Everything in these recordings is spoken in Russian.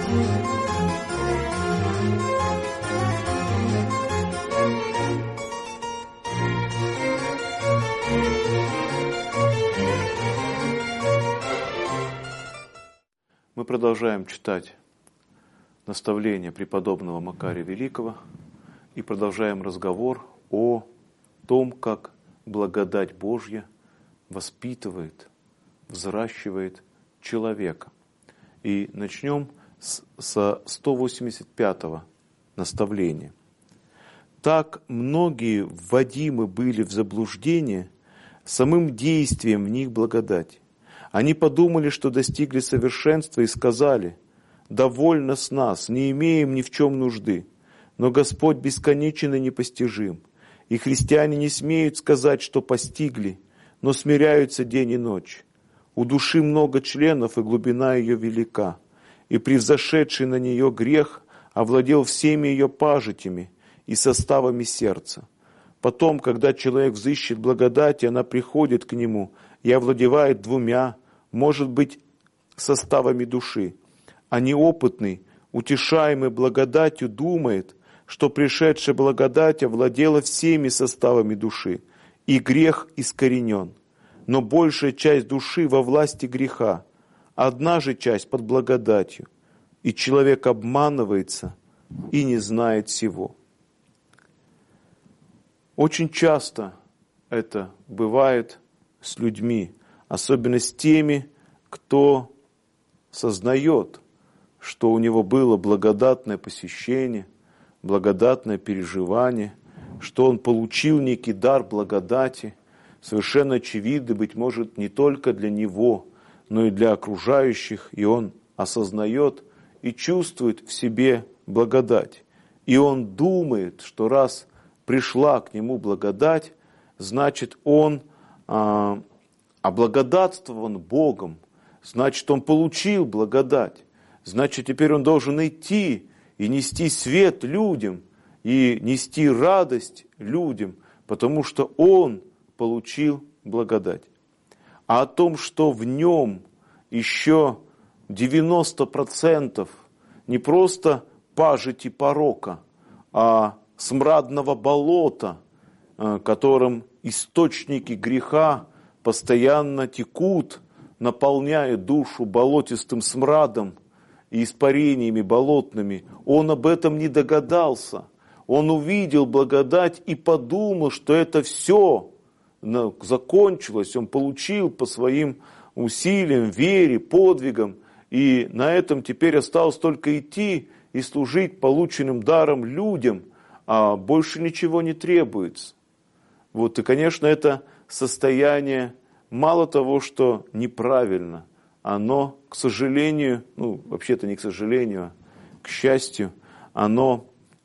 Мы продолжаем читать наставления преподобного Макария Великого и продолжаем разговор о том, как благодать Божья воспитывает, взращивает человека. И начнем со 185-го наставления. Так многие вводимы были в заблуждение самым действием в них благодати. Они подумали, что достигли совершенства и сказали: «Довольно с нас, не имеем ни в чем нужды». Но Господь бесконечен и непостижим. И христиане не смеют сказать, что постигли, но смиряются день и ночь. У души много членов, и глубина ее велика. И превзошедший на нее грех овладел всеми ее пажитями и составами сердца. Потом, когда человек взыщет благодати, она приходит к нему и овладевает двумя, может быть, составами души. А неопытный, утешаемый благодатью, думает, что пришедшая благодать овладела всеми составами души, и грех искоренен. Но большая часть души во власти греха, одна же часть под благодатью, и человек обманывается и не знает всего. Очень часто это бывает с людьми, особенно с теми, кто сознает, что у него было благодатное посещение, благодатное переживание, что он получил некий дар благодати, совершенно очевидный, быть может, не только для него, но и для окружающих, и он осознает и чувствует в себе благодать. И он думает, что раз пришла к нему благодать, значит, он облагодатствован Богом, значит, он получил благодать, значит, теперь он должен идти и нести свет людям, и нести радость людям, потому что он получил благодать. А о том, что в нем еще 90% не просто пажити порока, а смрадного болота, которым источники греха постоянно текут, наполняя душу болотистым смрадом и испарениями болотными. Он об этом не догадался. Он увидел благодать и подумал, что это все закончилось. Он получил по своим усилиям, вере, подвигам. И на этом теперь осталось только идти и служить полученным даром людям, а больше ничего не требуется. Вот, и, конечно, это состояние мало того, что неправильно, оно, к сожалению, вообще-то не к сожалению, а к счастью, оно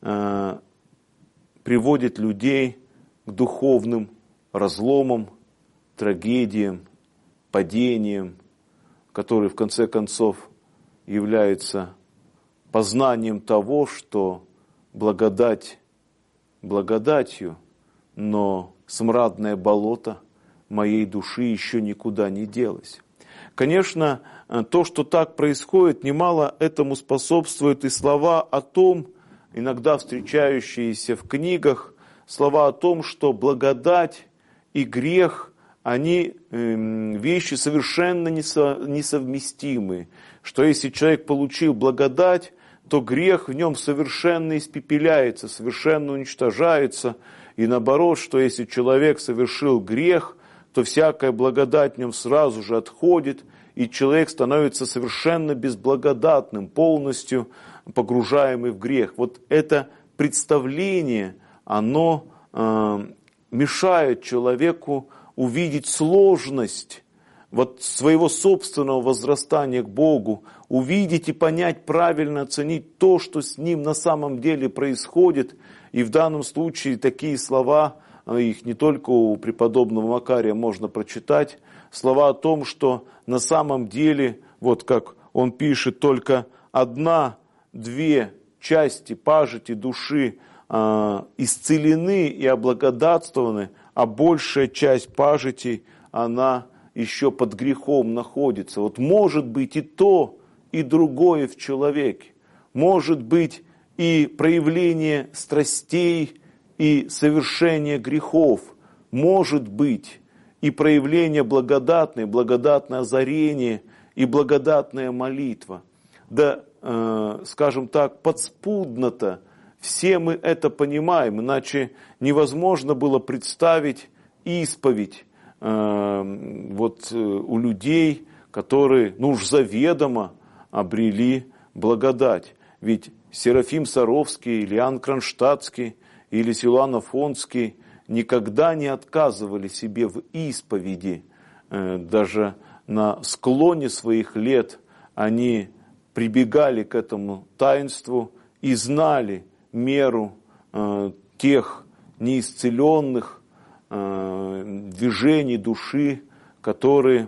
приводит людей к духовным разломам, трагедиям, падениям, которые в конце концов являются познанием того, что благодать благодатью, но смрадное болото моей души еще никуда не делось. Конечно, то, что так происходит, немало этому способствуют и слова о том, иногда встречающиеся в книгах, слова о том, что благодать и грех, они вещи совершенно несовместимые, что если человек получил благодать, то грех в нем совершенно испепеляется, совершенно уничтожается, и наоборот, что если человек совершил грех, то всякая благодать в нем сразу же отходит, и человек становится совершенно безблагодатным, полностью погружаемый в грех. Вот это представление, оно мешает человеку увидеть сложность вот своего собственного возрастания к Богу, увидеть и понять, правильно оценить то, что с ним на самом деле происходит. И в данном случае такие слова, их не только у преподобного Макария можно прочитать, слова о том, что на самом деле, вот как он пишет, только 1-2 части пажити души исцелены и облагодатствованы, а большая часть пажитей, она еще под грехом находится. Вот может быть и то, и другое в человеке. может быть и проявление страстей, и совершение грехов, может быть и проявление благодатное озарение и благодатная молитва. Да, скажем так, подспудно-то все мы это понимаем, иначе невозможно было представить исповедь у людей, которые, уж заведомо обрели благодать. Ведь Серафим Саровский, или Иоанн Кронштадтский, или Силуан Афонский никогда не отказывали себе в исповеди. Даже на склоне своих лет они прибегали к этому таинству и знали меру тех неисцеленных движений души, которые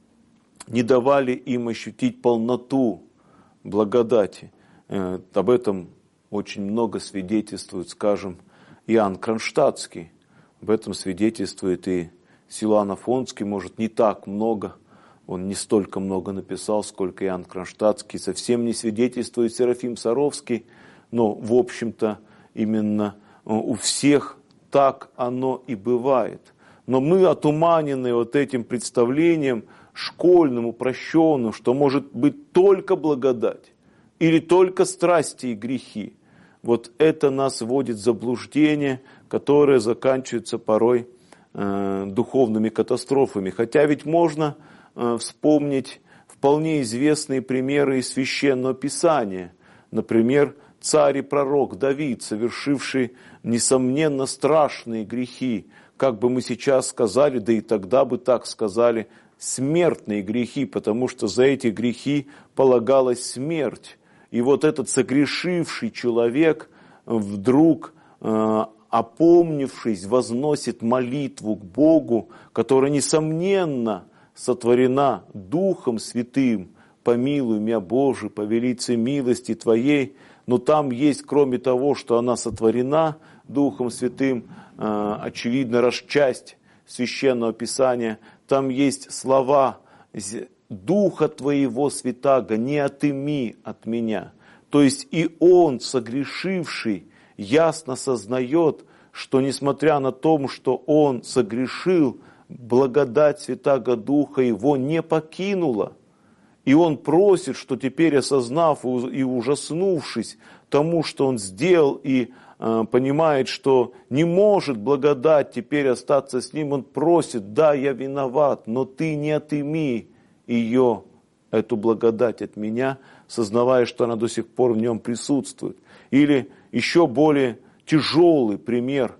не давали им ощутить полноту благодати. Об этом очень много свидетельствует, скажем, Иоанн Кронштадтский. Об этом свидетельствует и Силуан Афонский, может, не так много. Он не столько много написал, сколько Иоанн Кронштадтский. Совсем не свидетельствует Серафим Саровский, но, в общем-то, именно у всех так оно и бывает. Но мы отуманены вот этим представлением школьным, упрощенным, что может быть только благодать или только страсти и грехи. Вот это нас вводит в заблуждение, которое заканчивается порой духовными катастрофами. Хотя ведь можно вспомнить вполне известные примеры из Священного Писания. Например, царь и пророк Давид, совершивший, несомненно, страшные грехи, как бы мы сейчас сказали, да и тогда бы так сказали, смертные грехи, потому что за эти грехи полагалась смерть. И вот этот согрешивший человек вдруг, опомнившись, возносит молитву к Богу, которая, несомненно, сотворена Духом Святым. «Помилуй меня, Боже, по велице милости Твоей». Но там есть, кроме того, что она сотворена Духом Святым, очевидно, часть Священного Писания, там есть слова «Духа Твоего Святаго не отыми от меня». То есть и он, согрешивший, ясно сознает, что несмотря на то, что он согрешил, благодать Святаго Духа его не покинула. И он просит, что теперь, осознав и ужаснувшись тому, что он сделал, и понимает, что не может благодать теперь остаться с ним, он просит: да, я виноват, но ты не отыми ее, эту благодать от меня, сознавая, что она до сих пор в нем присутствует. Или еще более тяжелый пример,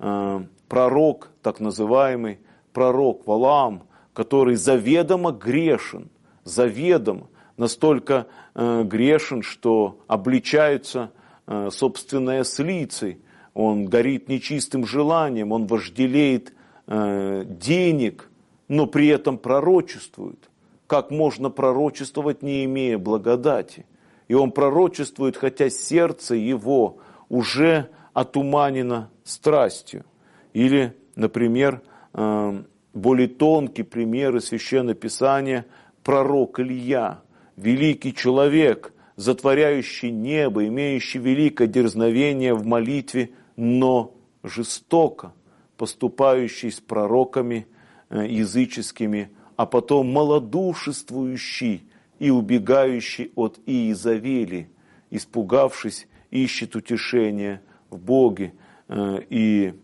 пророк, так называемый пророк Валаам, который заведомо грешен, заведомо настолько грешен, что обличается собственной ослицей, он горит нечистым желанием, он вожделеет денег, но при этом пророчествует. Как можно пророчествовать, не имея благодати? И он пророчествует, хотя сердце его уже отуманено страстью. Или, например, более тонкий пример из Священного Писания, пророк Илья, великий человек, затворяющий небо, имеющий великое дерзновение в молитве, но жестоко поступающий с пророками языческими, а потом малодушествующий и убегающий от Иезавели, испугавшись, ищет утешения в Боге. И,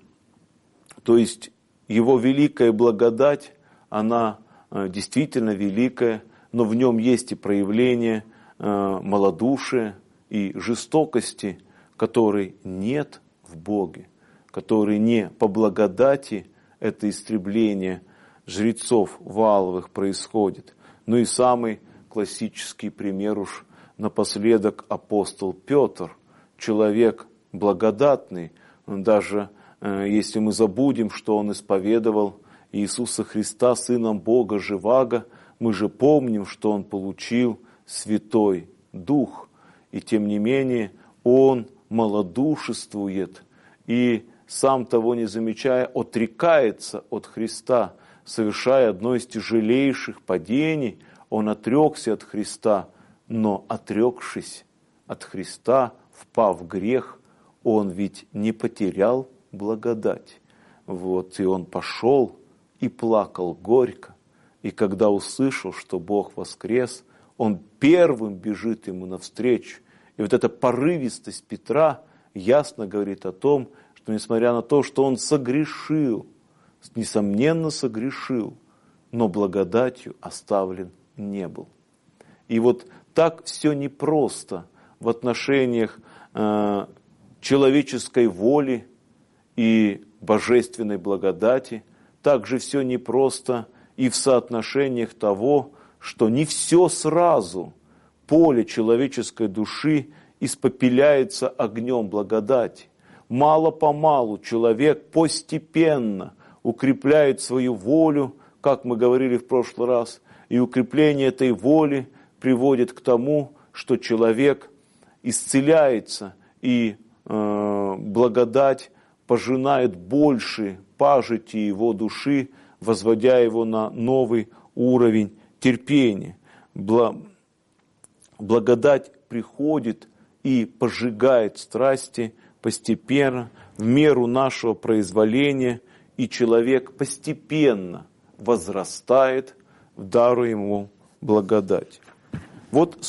то есть его великая благодать, она действительно великая, но в нем есть и проявление малодушия и жестокости, которой нет в Боге, который не по благодати это истребление жрецов Вааловых происходит. Ну и самый классический пример уж напоследок апостол Петр, человек благодатный, даже если мы забудем, что он исповедовал Иисуса Христа Сыном Бога Живаго, мы же помним, что он получил Святой Дух, и тем не менее он малодушествует и, сам того не замечая, отрекается от Христа, совершая одно из тяжелейших падений. Он отрекся от Христа, но отрекшись, от Христа, впав в грех, он ведь не потерял благодать. Вот, и он пошел и плакал горько. И когда услышал, что Бог воскрес, он первым бежит ему навстречу. И вот эта порывистость Петра ясно говорит о том, что несмотря на то, что он согрешил, несомненно согрешил, но благодатью оставлен не был. И вот так все непросто в отношениях человеческой воли и божественной благодати, также все непросто и в соотношениях того, что не все сразу поле человеческой души испепеляется огнем благодати. Мало-помалу человек постепенно укрепляет свою волю, как мы говорили в прошлый раз, и укрепление этой воли приводит к тому, что человек исцеляется, и благодать пожинает больше пажити его души, возводя его на новый уровень терпения. Благодать приходит и пожигает страсти постепенно, в меру нашего произволения, и человек постепенно возрастает в дару ему благодать. Вот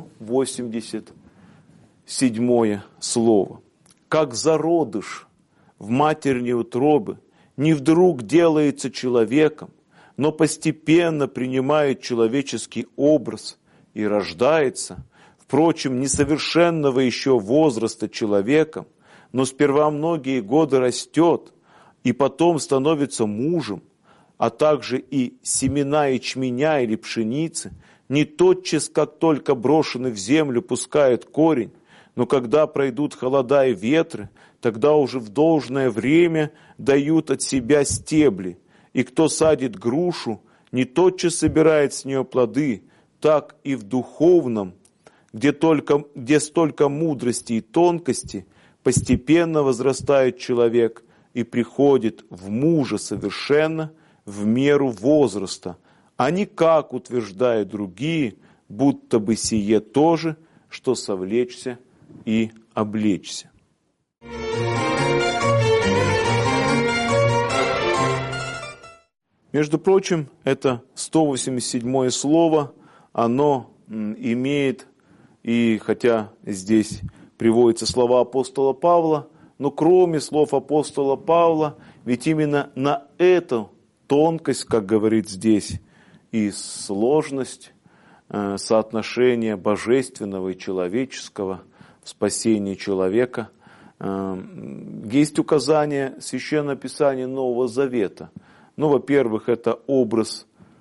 187 слово. «Как зародыш в матерней утробе не вдруг делается человеком, но постепенно принимает человеческий образ и рождается, впрочем, несовершенного еще возраста человеком, но сперва многие годы растет, и потом становится мужем, а также и семена ячменя или пшеницы, не тотчас, как только брошены в землю, пускают корень, но когда пройдут холода и ветры, тогда уже в должное время дают от себя стебли. И кто садит грушу, не тотчас собирает с нее плоды, так и в духовном, где столько мудрости и тонкости, постепенно возрастает человек и приходит в мужа совершенно в меру возраста, а не как утверждают другие, будто бы сие то же, что совлечься и облечься». Между прочим, это 187 слово, оно имеет, и хотя здесь приводятся слова апостола Павла, но кроме слов апостола Павла, ведь именно на эту тонкость, как говорит здесь, и сложность соотношения божественного и человеческого в спасении человека, есть указание Священного Писания Нового Завета. Ну, во-первых, это образ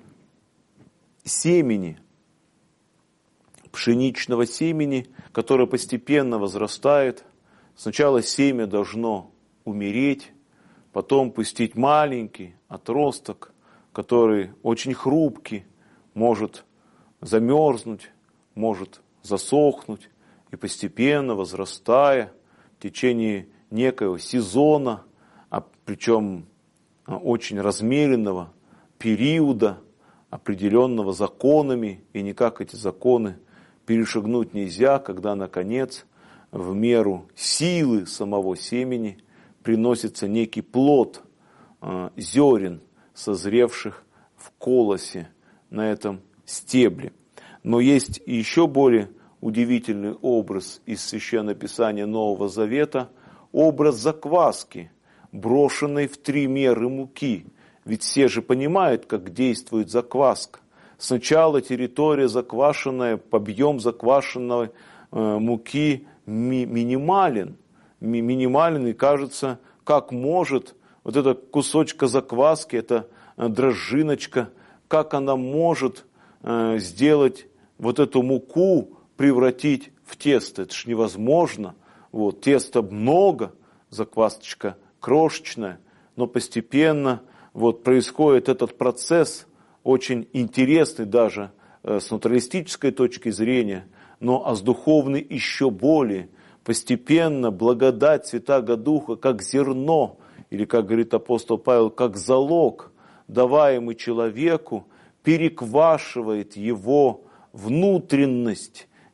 семени, пшеничного семени, которое постепенно возрастает. Сначала семя должно умереть, потом пустить маленький отросток, который очень хрупкий, может замерзнуть, может засохнуть, и постепенно возрастая в течение некоего сезона, причем очень размеренного периода, определенного законами, и никак эти законы перешагнуть нельзя, когда, наконец, в меру силы самого семени приносится некий плод зерен, созревших в колосе на этом стебле. Но есть еще более удивительный образ из Священного Писания Нового Завета, образ закваски, брошенной в 3 меры муки. Ведь все же понимают, как действует закваска. Сначала территория заквашенная, объем заквашенной муки минимален, и кажется, как может вот эта кусочка закваски, эта дрожжиночка, как она может сделать вот эту муку, превратить в тесто. Это ж невозможно. Вот, теста много, заквасочка крошечная, но постепенно вот происходит этот процесс, очень интересный даже с натуралистической точки зрения, но с духовной еще более. Постепенно благодать Святаго Духа, как зерно, или, как говорит апостол Павел, как залог, даваемый человеку, переквашивает его внутренность,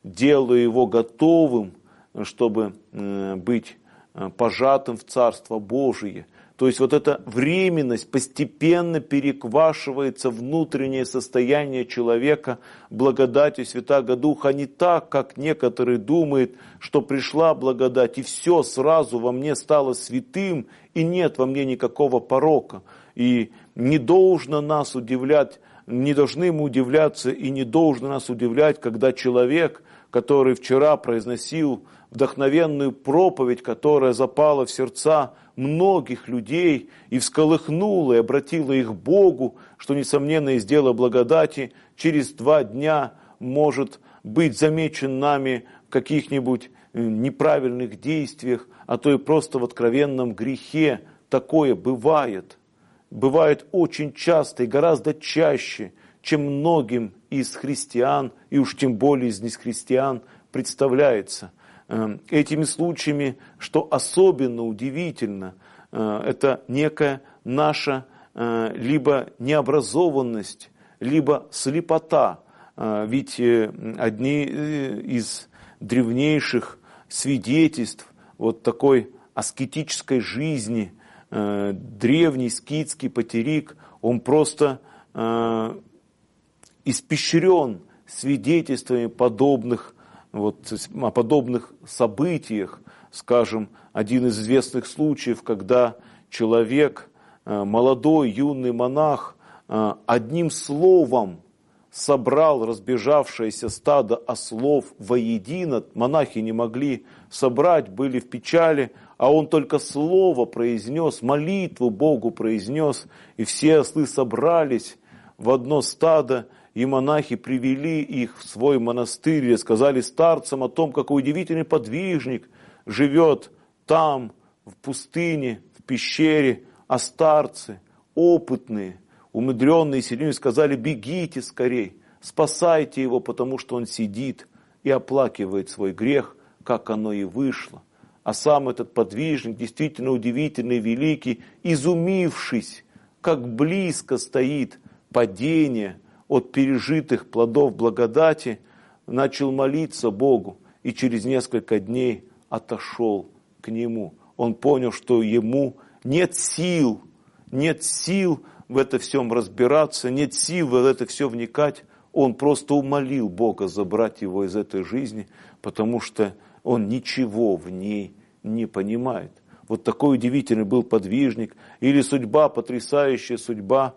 делаю его готовым, чтобы быть пожатым в Царство Божие. То есть вот эта временность постепенно переквашивается внутреннее состояние человека благодатью Святаго Духа, а не так, как некоторые думают, что пришла благодать, и все сразу во мне стало святым, и нет во мне никакого порока. И не должно нас удивлять, не должны мы удивляться, и не должно нас удивлять, когда человек, который вчера произносил вдохновенную проповедь, которая запала в сердца многих людей и всколыхнула и обратила их к Богу, что, несомненно, из дела благодати через 2 дня может быть замечен нами в каких-нибудь неправильных действиях, а то и просто в откровенном грехе. Такое бывает. Бывает очень часто и гораздо чаще, чем многим из христиан, и уж тем более из нехристиан, представляется. Этими случаями, что особенно удивительно, это некая наша либо необразованность, либо слепота. Ведь одни из древнейших свидетельств вот такой аскетической жизни, древний скитский патерик, он просто испещрен свидетельствами о подобных событиях. Скажем, один из известных случаев, когда человек, молодой, юный монах, одним словом собрал разбежавшееся стадо ослов воедино. Монахи не могли собрать, были в печали, а он только слово произнес, молитву Богу произнес, и все ослы собрались в одно стадо, и монахи привели их в свой монастырь и сказали старцам о том, какой удивительный подвижник живет там, в пустыне, в пещере, а старцы, опытные, умудренные сильными, сказали: бегите скорей, спасайте его, потому что он сидит и оплакивает свой грех, как оно и вышло. А сам этот подвижник, действительно удивительный, великий, изумившись, как близко стоит падение от пережитых плодов благодати, начал молиться Богу и через несколько дней отошел к Нему. Он понял, что ему нет сил в это всем разбираться, нет сил в это все вникать. Он просто умолил Бога забрать его из этой жизни, потому что он ничего в ней не понимает. Вот такой удивительный был подвижник. Или судьба, потрясающая судьба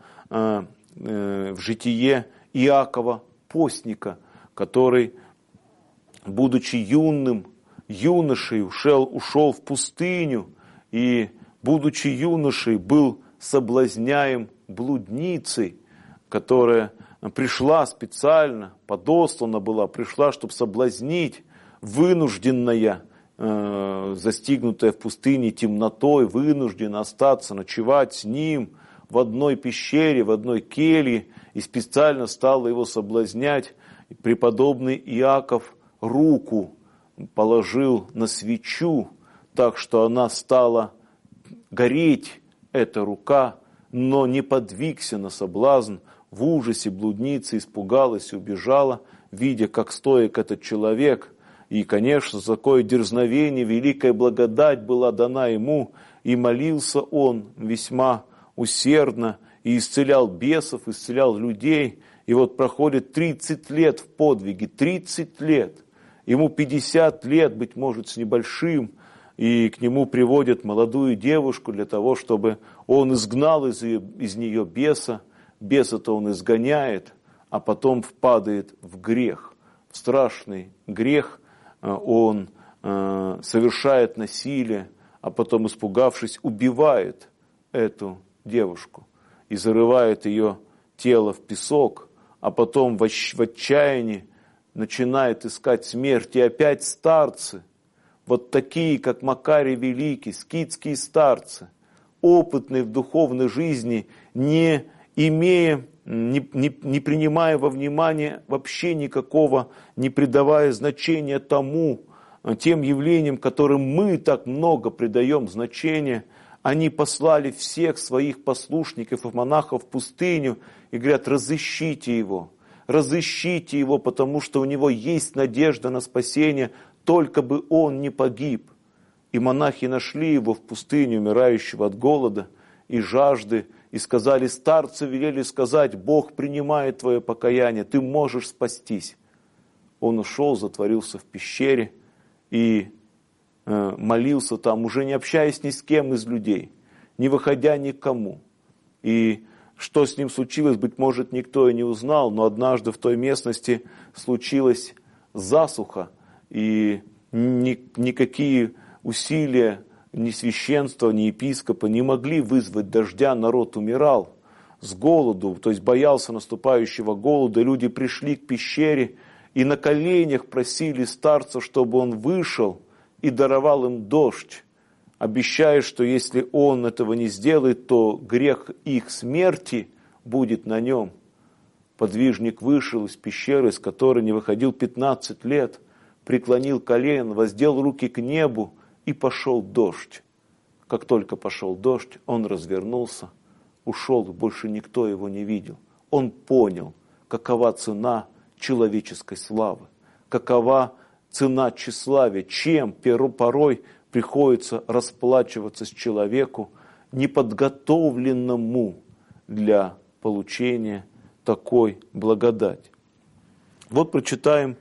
в житие Иакова постника, который, будучи юношей, ушел в пустыню, и, будучи юношей, был соблазняем блудницей, которая пришла специально, подослана была, пришла, чтобы соблазнить, вынужденная, застигнутая в пустыне темнотой, вынуждена остаться, ночевать с ним в одной пещере, в одной келье, и специально стала его соблазнять. И преподобный Иаков руку положил на свечу, так что она стала гореть, эта рука, но не подвигся на соблазн. В ужасе блудница испугалась и убежала, видя, как стоек этот человек. И, конечно, за такое дерзновение великая благодать была дана ему, и молился он весьма усердно, и исцелял бесов, исцелял людей. И вот проходит 30 лет в подвиге, 30 лет. Ему 50 лет, быть может, с небольшим, и к нему приводят молодую девушку для того, чтобы он изгнал из нее беса. Беса-то он изгоняет, а потом впадает в грех, в страшный грех. Он совершает насилие, а потом, испугавшись, убивает эту девушку и зарывает ее тело в песок, а потом в отчаянии начинает искать смерть. И опять старцы, вот такие, как Макарий Великий, скитские старцы, опытные в духовной жизни, не принимая во внимание вообще никакого, не придавая значения тем явлениям, которым мы так много придаем значения, они послали всех своих послушников и монахов в пустыню и говорят: разыщите его, разыщите его, потому что у него есть надежда на спасение, только бы он не погиб. И монахи нашли его в пустыне, умирающего от голода и жажды, и сказали, старцы велели сказать, Бог принимает твое покаяние, ты можешь спастись. Он ушел, затворился в пещере и молился там, уже не общаясь ни с кем из людей, не выходя никому. И что с ним случилось, быть может, никто и не узнал, но однажды в той местности случилась засуха, и никакие усилия ни священства, ни епископа не могли вызвать дождя, народ умирал с голоду, то есть боялся наступающего голода, люди пришли к пещере и на коленях просили старца, чтобы он вышел и даровал им дождь, обещая, что если он этого не сделает, то грех их смерти будет на нем. Подвижник вышел из пещеры, из которой не выходил 15 лет, преклонил колено, воздел руки к небу, и пошел дождь. Как только пошел дождь, он развернулся, ушел, и больше никто его не видел. Он понял, какова цена человеческой славы, какова цена тщеславия, чем порой приходится расплачиваться с человеку, неподготовленному для получения такой благодати. Вот прочитаем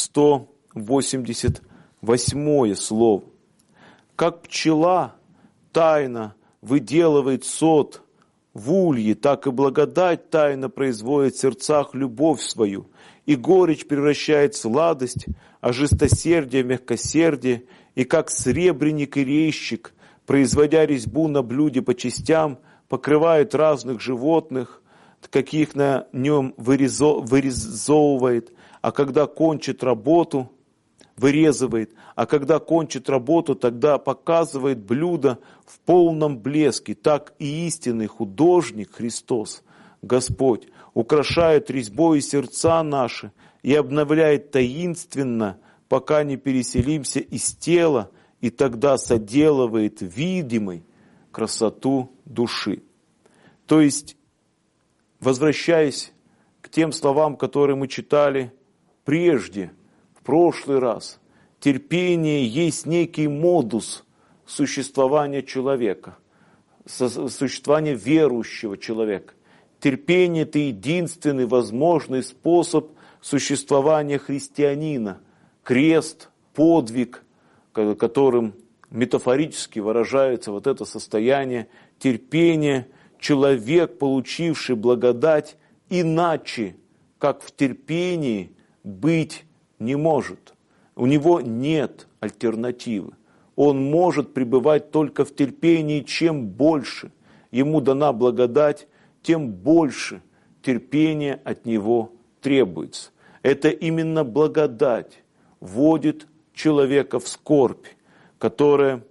188 слово. Как пчела тайно выделывает сот в улье, так и благодать тайно производит в сердцах любовь свою, и горечь превращает в сладость, а жестокосердие в мягкосердие, и как сребреник и резчик, производя резьбу на блюде по частям, покрывает разных животных, каких на нем вырезовывает, а когда кончит работу, вырезывает, а когда кончит работу, тогда показывает блюдо в полном блеске. Так и истинный художник Христос, Господь, украшает резьбой сердца наши и обновляет таинственно, пока не переселимся из тела, и тогда соделывает видимой красоту души. То есть, возвращаясь к тем словам, которые мы читали прежде, в прошлый раз, терпение есть некий модус существования человека, существования верующего человека. Терпение – это единственный возможный способ существования христианина. Крест, подвиг, которым метафорически выражается вот это состояние терпения, человек, получивший благодать, иначе, как в терпении, быть не может. У него нет альтернативы. Он может пребывать только в терпении. Чем больше ему дана благодать, тем больше терпения от него требуется. Это именно благодать вводит человека в скорбь, которую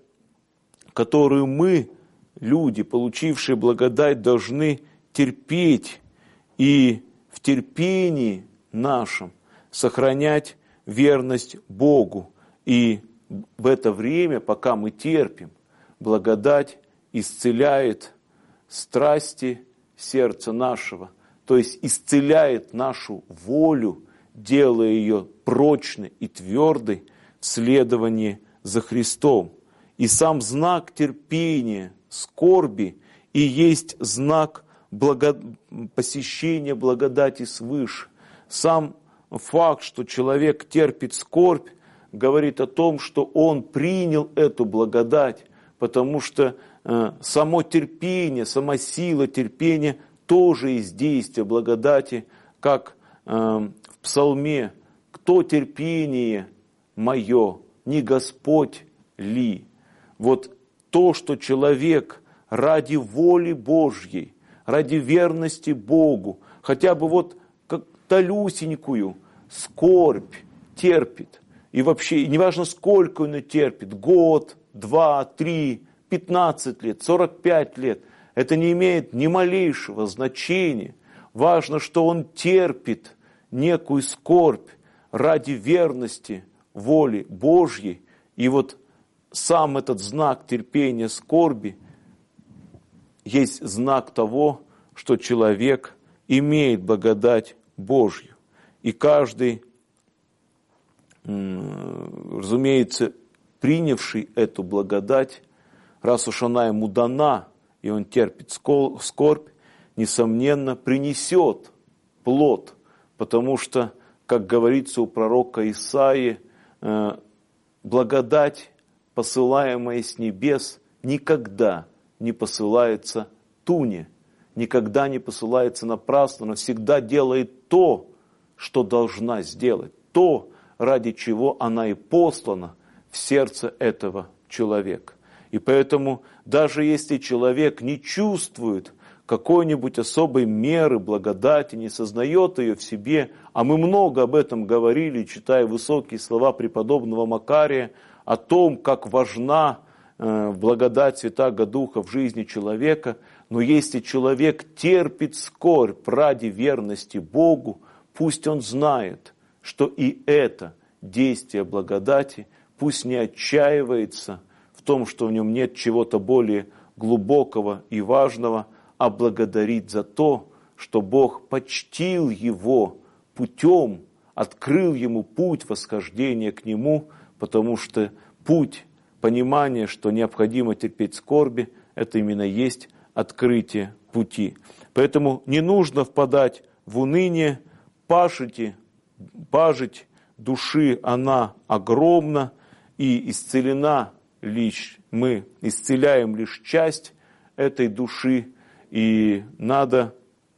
мы, люди, получившие благодать, должны терпеть и в терпении нашем сохранять верность Богу. И в это время, пока мы терпим, благодать исцеляет страсти сердца нашего, то есть исцеляет нашу волю, делая ее прочной и твердой в следовании за Христом. И сам знак терпения, скорби и есть знак посещения благодати свыше. Сам факт, что человек терпит скорбь, говорит о том, что он принял эту благодать, потому что само терпение, сама сила терпения тоже есть действие благодати, как в псалме: «Кто терпение мое, не Господь ли?» Вот то, что человек ради воли Божьей, ради верности Богу, хотя бы вот как талюсенькую скорбь терпит, и вообще, неважно, сколько он терпит, год, 2, 3, 15 лет, 45 лет, это не имеет ни малейшего значения. Важно, что он терпит некую скорбь ради верности воли Божьей. И вот сам этот знак терпения, скорби есть знак того, что человек имеет благодать Божью. И каждый, разумеется, принявший эту благодать, раз уж она ему дана, и он терпит скорбь, несомненно, принесет плод, потому что, как говорится у пророка Исаии, благодать, посылаемая с небес, никогда не посылается туне, никогда не посылается напрасно, но всегда делает то, что должна сделать, то, ради чего она и послана в сердце этого человека. И поэтому, даже если человек не чувствует какой-нибудь особой меры благодати, не сознает ее в себе, а мы много об этом говорили, читая высокие слова преподобного Макария, о том, как важна благодать Святаго Духа в жизни человека, но если человек терпит скорбь ради верности Богу, пусть он знает, что и это действие благодати, пусть не отчаивается в том, что в нем нет чего-то более глубокого и важного, а благодарит за то, что Бог почтил его путем, открыл ему путь восхождения к Нему, потому что путь понимания, что необходимо терпеть скорби, это именно есть открытие пути. Поэтому не нужно впадать в уныние, пажить души она огромна, и исцелена лишь, мы исцеляем лишь часть этой души, и надо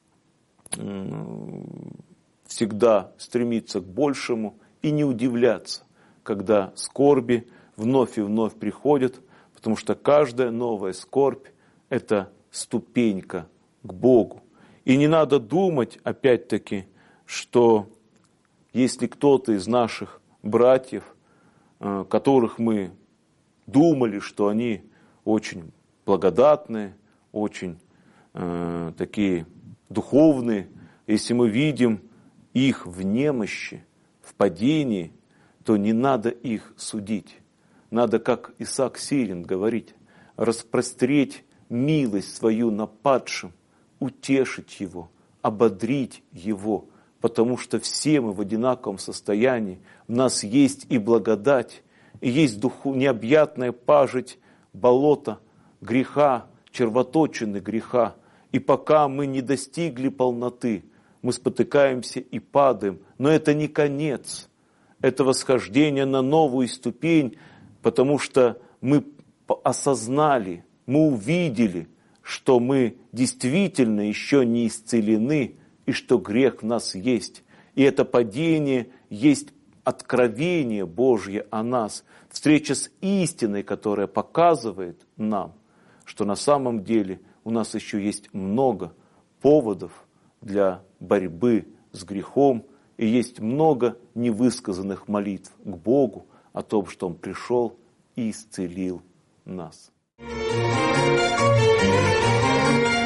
всегда стремиться к большему и не удивляться, когда скорби вновь и вновь приходят, потому что каждая новая скорбь – это ступенька к Богу. И не надо думать, опять-таки, что если кто-то из наших братьев, которых мы думали, что они очень благодатные, очень такие духовные, если мы видим их в немощи, в падении, то не надо их судить. Надо, как Исаак Сирин говорит, распростреть милость свою на падшем, утешить его, ободрить его, потому что все мы в одинаковом состоянии. В нас есть и благодать, и есть необъятная пажить болота греха, червоточины греха. И пока мы не достигли полноты, мы спотыкаемся и падаем. Но это не конец, это восхождение на новую ступень, потому что мы осознали, мы увидели, что мы действительно еще не исцелены, и что грех в нас есть. И это падение есть откровение Божье о нас, встреча с истиной, которая показывает нам, что на самом деле у нас еще есть много поводов для борьбы с грехом, и есть много невысказанных молитв к Богу о том, что Он пришел и исцелил нас.